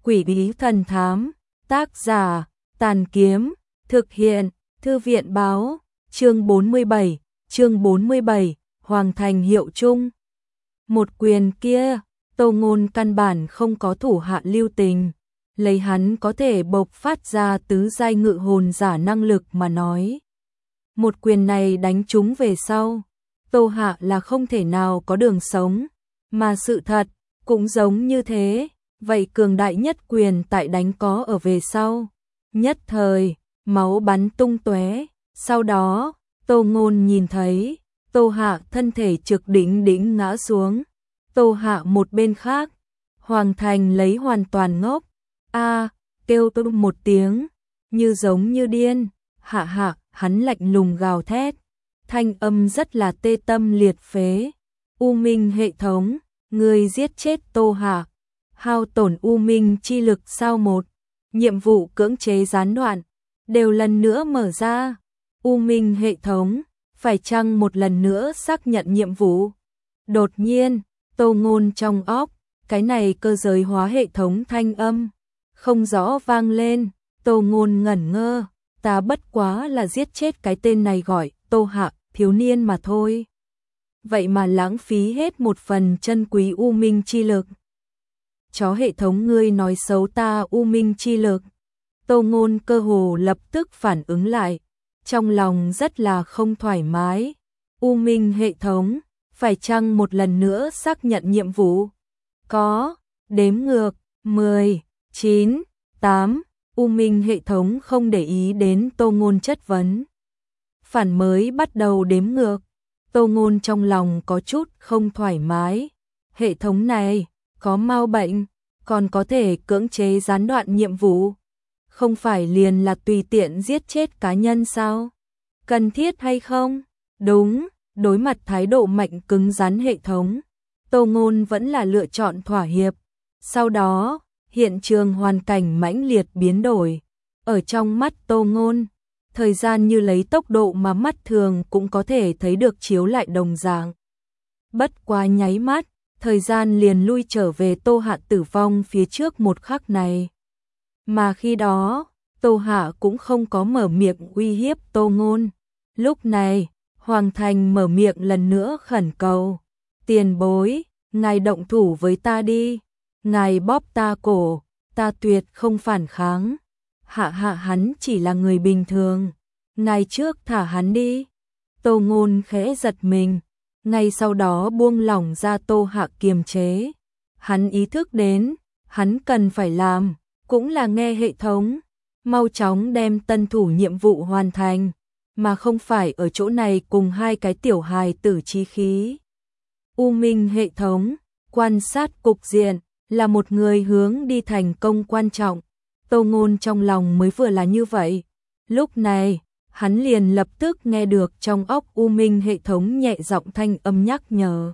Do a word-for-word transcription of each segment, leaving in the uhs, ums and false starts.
Quỷ bí thần thám, tác giả, Tàn Kiếm, thực hiện, Thư viện báo, chương bốn mươi bảy, chương bốn mươi bảy, Hoàng Thành hiệu chung. Một quyền kia, Tô Ngôn căn bản không có thủ hạ lưu tình, lấy hắn có thể bộc phát ra tứ giai ngự hồn giả năng lực mà nói. Một quyền này đánh trúng về sau, Tô Hạ là không thể nào có đường sống, mà sự thật cũng giống như thế, vậy cường đại nhất quyền tại đánh có ở về sau. Nhất thời, máu bắn tung tóe, sau đó, Tô Ngôn nhìn thấy, Tô Hạ thân thể trực đỉnh đỉnh ngã xuống. Tô Hạ một bên khác, Hoàng Thành lấy hoàn toàn ngốc, a kêu tô một tiếng, như giống như điên, hạ hạ, hắn lạnh lùng gào thét, thanh âm rất là tê tâm liệt phế. U Minh hệ thống, người giết chết Tô Hạ, hao tổn U Minh chi lực sao một, nhiệm vụ cưỡng chế gián đoạn, đều lần nữa mở ra. U Minh hệ thống, phải chăng một lần nữa xác nhận nhiệm vụ? Đột nhiên, Tô Ngôn trong óc, cái này cơ giới hóa hệ thống thanh âm không rõ vang lên. Tô Ngôn ngẩn ngơ, ta bất quá là giết chết cái tên này gọi Tô Hạ thiếu niên mà thôi, vậy mà lãng phí hết một phần chân quý U Minh chi lực. Chó hệ thống, ngươi nói xấu ta U Minh chi lực. Tô Ngôn cơ hồ lập tức phản ứng lại, trong lòng rất là không thoải mái. U Minh hệ thống, phải chăng một lần nữa xác nhận nhiệm vụ? Có, đếm ngược, mười, chín, tám, U Minh hệ thống không để ý đến Tô Ngôn chất vấn. Phản mới bắt đầu đếm ngược, Tô Ngôn trong lòng có chút không thoải mái. Hệ thống này, có mau bệnh, còn có thể cưỡng chế gián đoạn nhiệm vụ. Không phải liền là tùy tiện giết chết cá nhân sao? Cần thiết hay không? Đúng, đối mặt thái độ mạnh cứng rắn hệ thống, Tô Ngôn vẫn là lựa chọn thỏa hiệp. Sau đó, hiện trường hoàn cảnh mãnh liệt biến đổi. Ở trong mắt Tô Ngôn, thời gian như lấy tốc độ mà mắt thường cũng có thể thấy được chiếu lại đồng dạng. Bất quá nháy mắt, thời gian liền lui trở về Tô Hạ tử vong phía trước một khắc này. Mà khi đó, Tô Hạ cũng không có mở miệng uy hiếp Tô Ngôn. Lúc này, Hoàng Thành mở miệng lần nữa khẩn cầu. Tiền bối, ngài động thủ với ta đi. Ngài bóp ta cổ, ta tuyệt không phản kháng. Hạ hạ hắn chỉ là người bình thường. Ngài trước thả hắn đi. Tô Ngôn khẽ giật mình, ngay sau đó buông lỏng ra Tô Hạ kiềm chế. Hắn ý thức đến, hắn cần phải làm, cũng là nghe hệ thống, mau chóng đem tân thủ nhiệm vụ hoàn thành, mà không phải ở chỗ này cùng hai cái tiểu hài tử chí khí. U Minh hệ thống, quan sát cục diện, là một người hướng đi thành công quan trọng. Tô Ngôn trong lòng mới vừa là như vậy. Lúc này, hắn liền lập tức nghe được trong óc U Minh hệ thống nhẹ giọng thanh âm nhắc nhở.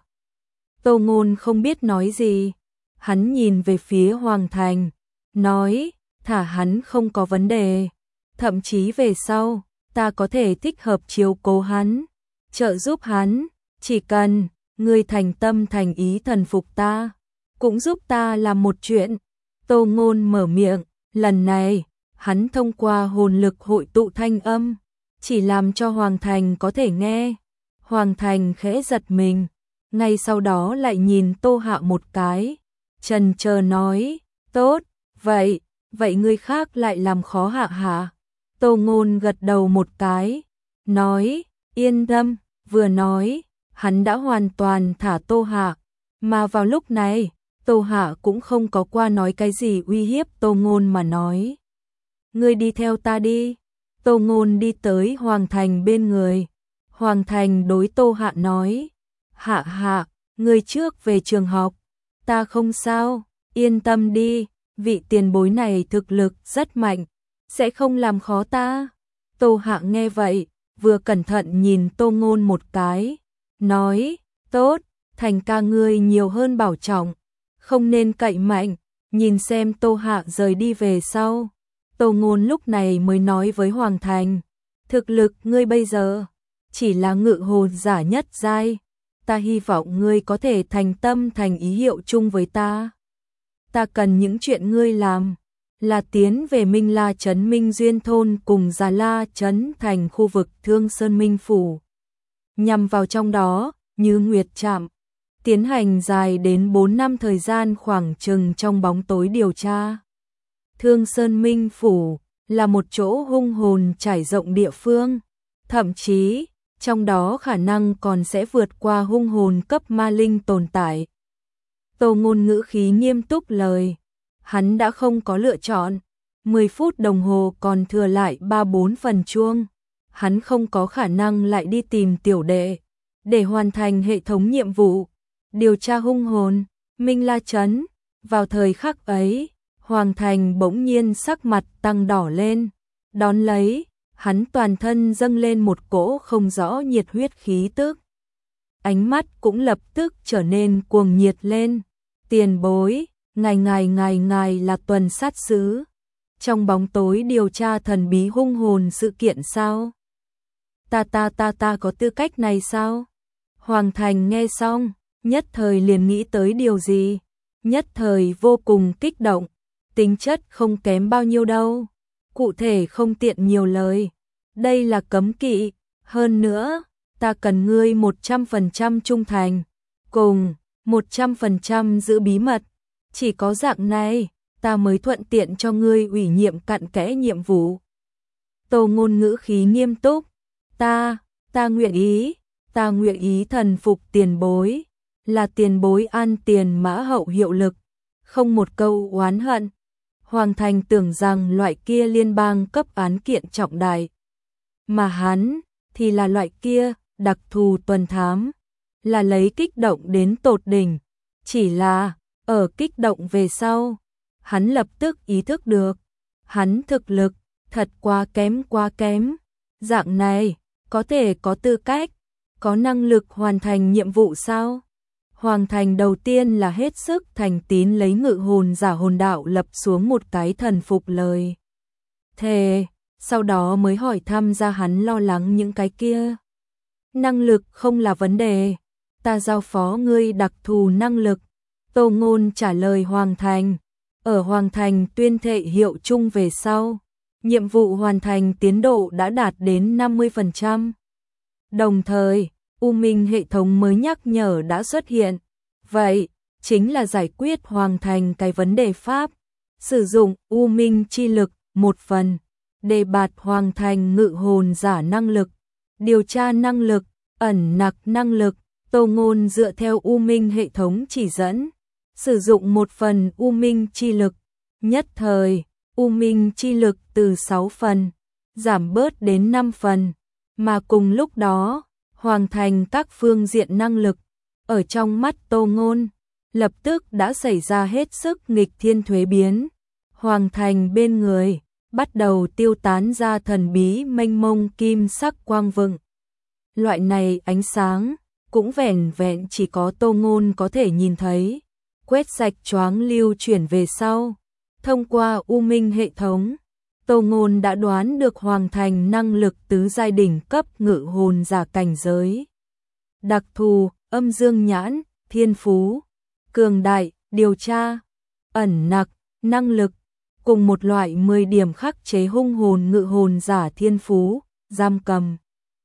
Tô Ngôn không biết nói gì. Hắn nhìn về phía Hoàng Thành, nói, thả hắn không có vấn đề. Thậm chí về sau, ta có thể thích hợp chiếu cố hắn, trợ giúp hắn, chỉ cần ngươi thành tâm thành ý thần phục ta, cũng giúp ta làm một chuyện. Tô Ngôn mở miệng, lần này, hắn thông qua hồn lực hội tụ thanh âm, chỉ làm cho Hoàng Thành có thể nghe. Hoàng Thành khẽ giật mình, ngay sau đó lại nhìn Tô Hạ một cái, chần chờ nói, tốt, vậy, vậy người khác lại làm khó Hạ hả? Tô Ngôn gật đầu một cái, nói, yên tâm, vừa nói, hắn đã hoàn toàn thả Tô Hạ, mà vào lúc này, Tô Hạ cũng không có qua nói cái gì uy hiếp Tô Ngôn mà nói. Ngươi đi theo ta đi. Tô Ngôn đi tới Hoàng Thành bên người. Hoàng Thành đối Tô Hạ nói, Hạ hạ, ngươi trước về trường học, ta không sao, yên tâm đi, vị tiền bối này thực lực rất mạnh, sẽ không làm khó ta. Tô Hạ nghe vậy, vừa cẩn thận nhìn Tô Ngôn một cái, nói, tốt, Thành ca ngươi nhiều hơn bảo trọng, không nên cậy mạnh. Nhìn xem Tô Hạ rời đi về sau, Tô Ngôn lúc này mới nói với Hoàng Thành, thực lực ngươi bây giờ chỉ là ngự hồn giả nhất giai, ta hy vọng ngươi có thể thành tâm thành ý hiệu chung với ta. ta cần những chuyện ngươi làm là tiến về Minh La trấn Minh Duyên thôn cùng Già La trấn thành khu vực Thương Sơn Minh phủ. Nhằm vào trong đó, như Nguyệt Trạm, tiến hành dài đến bốn năm thời gian khoảng chừng trong bóng tối điều tra. Thương Sơn Minh phủ là một chỗ hung hồn trải rộng địa phương, thậm chí trong đó khả năng còn sẽ vượt qua hung hồn cấp ma linh tồn tại. Tô Ngôn ngữ khí nghiêm túc lời, hắn đã không có lựa chọn, mười phút đồng hồ còn thừa lại ba bốn phần chuông, hắn không có khả năng lại đi tìm tiểu đệ để hoàn thành hệ thống nhiệm vụ điều tra hung hồn Minh La trấn. Vào thời khắc ấy, Hoàng Thành bỗng nhiên sắc mặt tăng đỏ lên, đón lấy, hắn toàn thân dâng lên một cỗ không rõ nhiệt huyết khí tức. Ánh mắt cũng lập tức trở nên cuồng nhiệt lên. Tiền bối, ngài ngài ngài ngài là tuần sát sứ, trong bóng tối điều tra thần bí hung hồn sự kiện sao? Ta ta ta ta có tư cách này sao? Hoàng Thành nghe xong, nhất thời liền nghĩ tới điều gì, nhất thời vô cùng kích động, tính chất không kém bao nhiêu đâu, cụ thể không tiện nhiều lời, đây là cấm kỵ, hơn nữa, ta cần ngươi một trăm phần trăm trung thành, cùng một trăm phần trăm giữ bí mật, chỉ có dạng này, ta mới thuận tiện cho ngươi ủy nhiệm cặn kẽ nhiệm vụ. Tô Ngôn ngữ khí nghiêm túc, ta, ta nguyện ý, ta nguyện ý thần phục tiền bối, là tiền bối an tiền mã hậu hiệu lực, không một câu oán hận. Hoàng Thành tưởng rằng loại kia liên bang cấp án kiện trọng đại, mà hắn thì là loại kia đặc thù tuần thám, là lấy kích động đến tột đỉnh, chỉ là ở kích động về sau, hắn lập tức ý thức được, hắn thực lực thật quá kém quá kém, dạng này có thể có tư cách, có năng lực hoàn thành nhiệm vụ sao? Hoàng Thành đầu tiên là hết sức thành tín lấy ngự hồn giả hồn đạo lập xuống một cái thần phục lời thề, sau đó mới hỏi thăm ra hắn lo lắng những cái kia. Năng lực không là vấn đề, ta giao phó ngươi đặc thù năng lực. Tô Ngôn trả lời Hoàng Thành, ở Hoàng Thành tuyên thệ hiệu chung về sau, nhiệm vụ hoàn thành tiến độ đã đạt đến năm mươi phần trăm. Đồng thời, U Minh hệ thống mới nhắc nhở đã xuất hiện, vậy chính là giải quyết Hoàng Thành cái vấn đề pháp, sử dụng U Minh chi lực một phần, đề bạt Hoàng Thành ngự hồn giả năng lực, điều tra năng lực, ẩn nặc năng lực. Tô Ngôn dựa theo U Minh hệ thống chỉ dẫn, sử dụng một phần U Minh chi lực, nhất thời, U Minh chi lực từ sáu phần, giảm bớt đến năm phần, mà cùng lúc đó, Hoàng Thành các phương diện năng lực, ở trong mắt Tô Ngôn, lập tức đã xảy ra hết sức nghịch thiên thuế biến. Hoàng Thành bên người, bắt đầu tiêu tán ra thần bí mênh mông kim sắc quang vựng. Loại này ánh sáng, cũng vẻn vẹn chỉ có Tô Ngôn có thể nhìn thấy, quét sạch choáng lưu chuyển về sau. Thông qua U Minh hệ thống, Tô Ngôn đã đoán được Hoàng Thành năng lực tứ giai đỉnh cấp ngự hồn giả cảnh giới. Đặc thù, âm dương nhãn, thiên phú, cường đại, điều tra, ẩn nặc, năng lực, cùng một loại mười điểm khắc chế hung hồn ngự hồn giả thiên phú, giam cầm.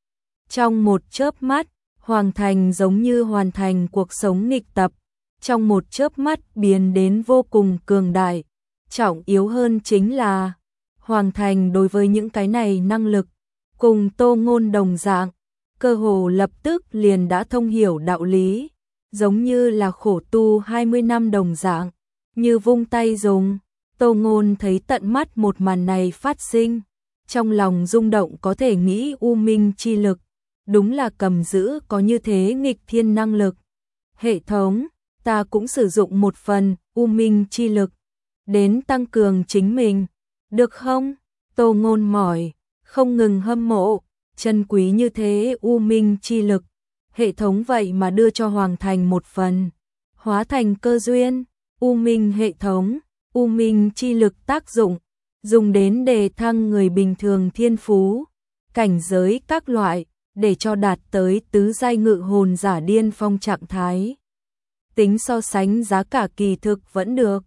Trong một chớp mắt, Hoàng Thành giống như hoàn thành cuộc sống nghịch tập, trong một chớp mắt biến đến vô cùng cường đại. Trọng yếu hơn chính là, Hoàng Thành đối với những cái này năng lực, cùng Tô Ngôn đồng dạng, cơ hồ lập tức liền đã thông hiểu đạo lý, giống như là khổ tu hai mươi năm đồng dạng, như vung tay dùng. Tô Ngôn thấy tận mắt một màn này phát sinh, trong lòng rung động có thể nghĩ U Minh chi lực, đúng là cầm giữ có như thế nghịch thiên năng lực. Hệ thống, ta cũng sử dụng một phần U Minh chi lực, đến tăng cường chính mình, được không? Tô Ngôn mỏi, không ngừng hâm mộ, chân quý như thế U Minh chi lực, hệ thống vậy mà đưa cho Hoàng Thành một phần, hóa thành cơ duyên. U Minh hệ thống, U Minh chi lực tác dụng, dùng đến đề thăng người bình thường thiên phú, cảnh giới các loại, để cho đạt tới tứ giai ngự hồn giả điên phong trạng thái. Tính so sánh giá cả kỳ thực vẫn được,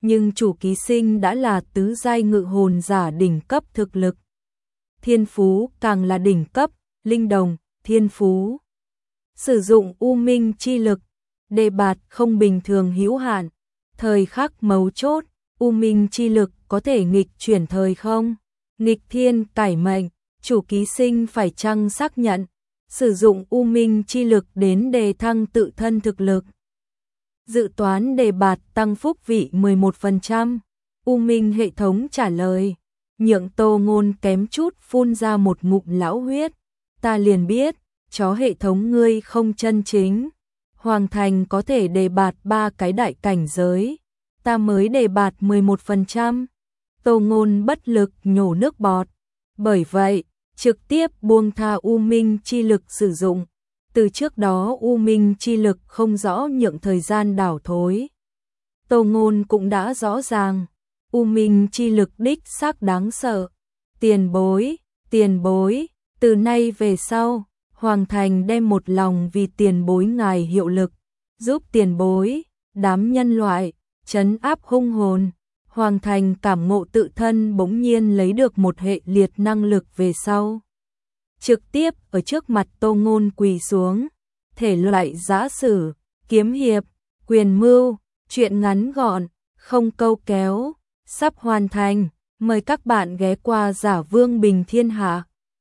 nhưng chủ ký sinh đã là tứ giai ngự hồn giả đỉnh cấp thực lực. Thiên phú càng là đỉnh cấp, linh đồng, thiên phú. Sử dụng u minh chi lực, đề bạt không bình thường hữu hạn, thời khắc mấu chốt, u minh chi lực có thể nghịch chuyển thời không, nghịch thiên cải mệnh, chủ ký sinh phải chăng xác nhận, sử dụng u minh chi lực đến đề thăng tự thân thực lực. Dự toán đề bạt tăng phúc vị mười một phần trăm, u minh hệ thống trả lời, nhượng Tô Ngôn kém chút phun ra một ngụm lão huyết, ta liền biết, chó hệ thống ngươi không chân chính. Hoàng thành có thể đề bạt ba cái đại cảnh giới, ta mới đề bạt mười một phần trăm. Tô Ngôn bất lực nhổ nước bọt, bởi vậy, trực tiếp buông tha u minh chi lực sử dụng. Từ trước đó u minh chi lực không rõ nhượng thời gian đảo thối. Tô Ngôn cũng đã rõ ràng, u minh chi lực đích xác đáng sợ. Tiền bối, tiền bối, từ nay về sau, Hoàng thành đem một lòng vì tiền bối ngài hiệu lực, giúp tiền bối, đám nhân loại, trấn áp hung hồn. Hoàng thành cảm ngộ tự thân bỗng nhiên lấy được một hệ liệt năng lực về sau. Trực tiếp ở trước mặt Tô Ngôn quỳ xuống, thể loại giã sử, kiếm hiệp, quyền mưu, chuyện ngắn gọn, không câu kéo, sắp hoàn thành, mời các bạn ghé qua Giả Vương Bình Thiên Hạ.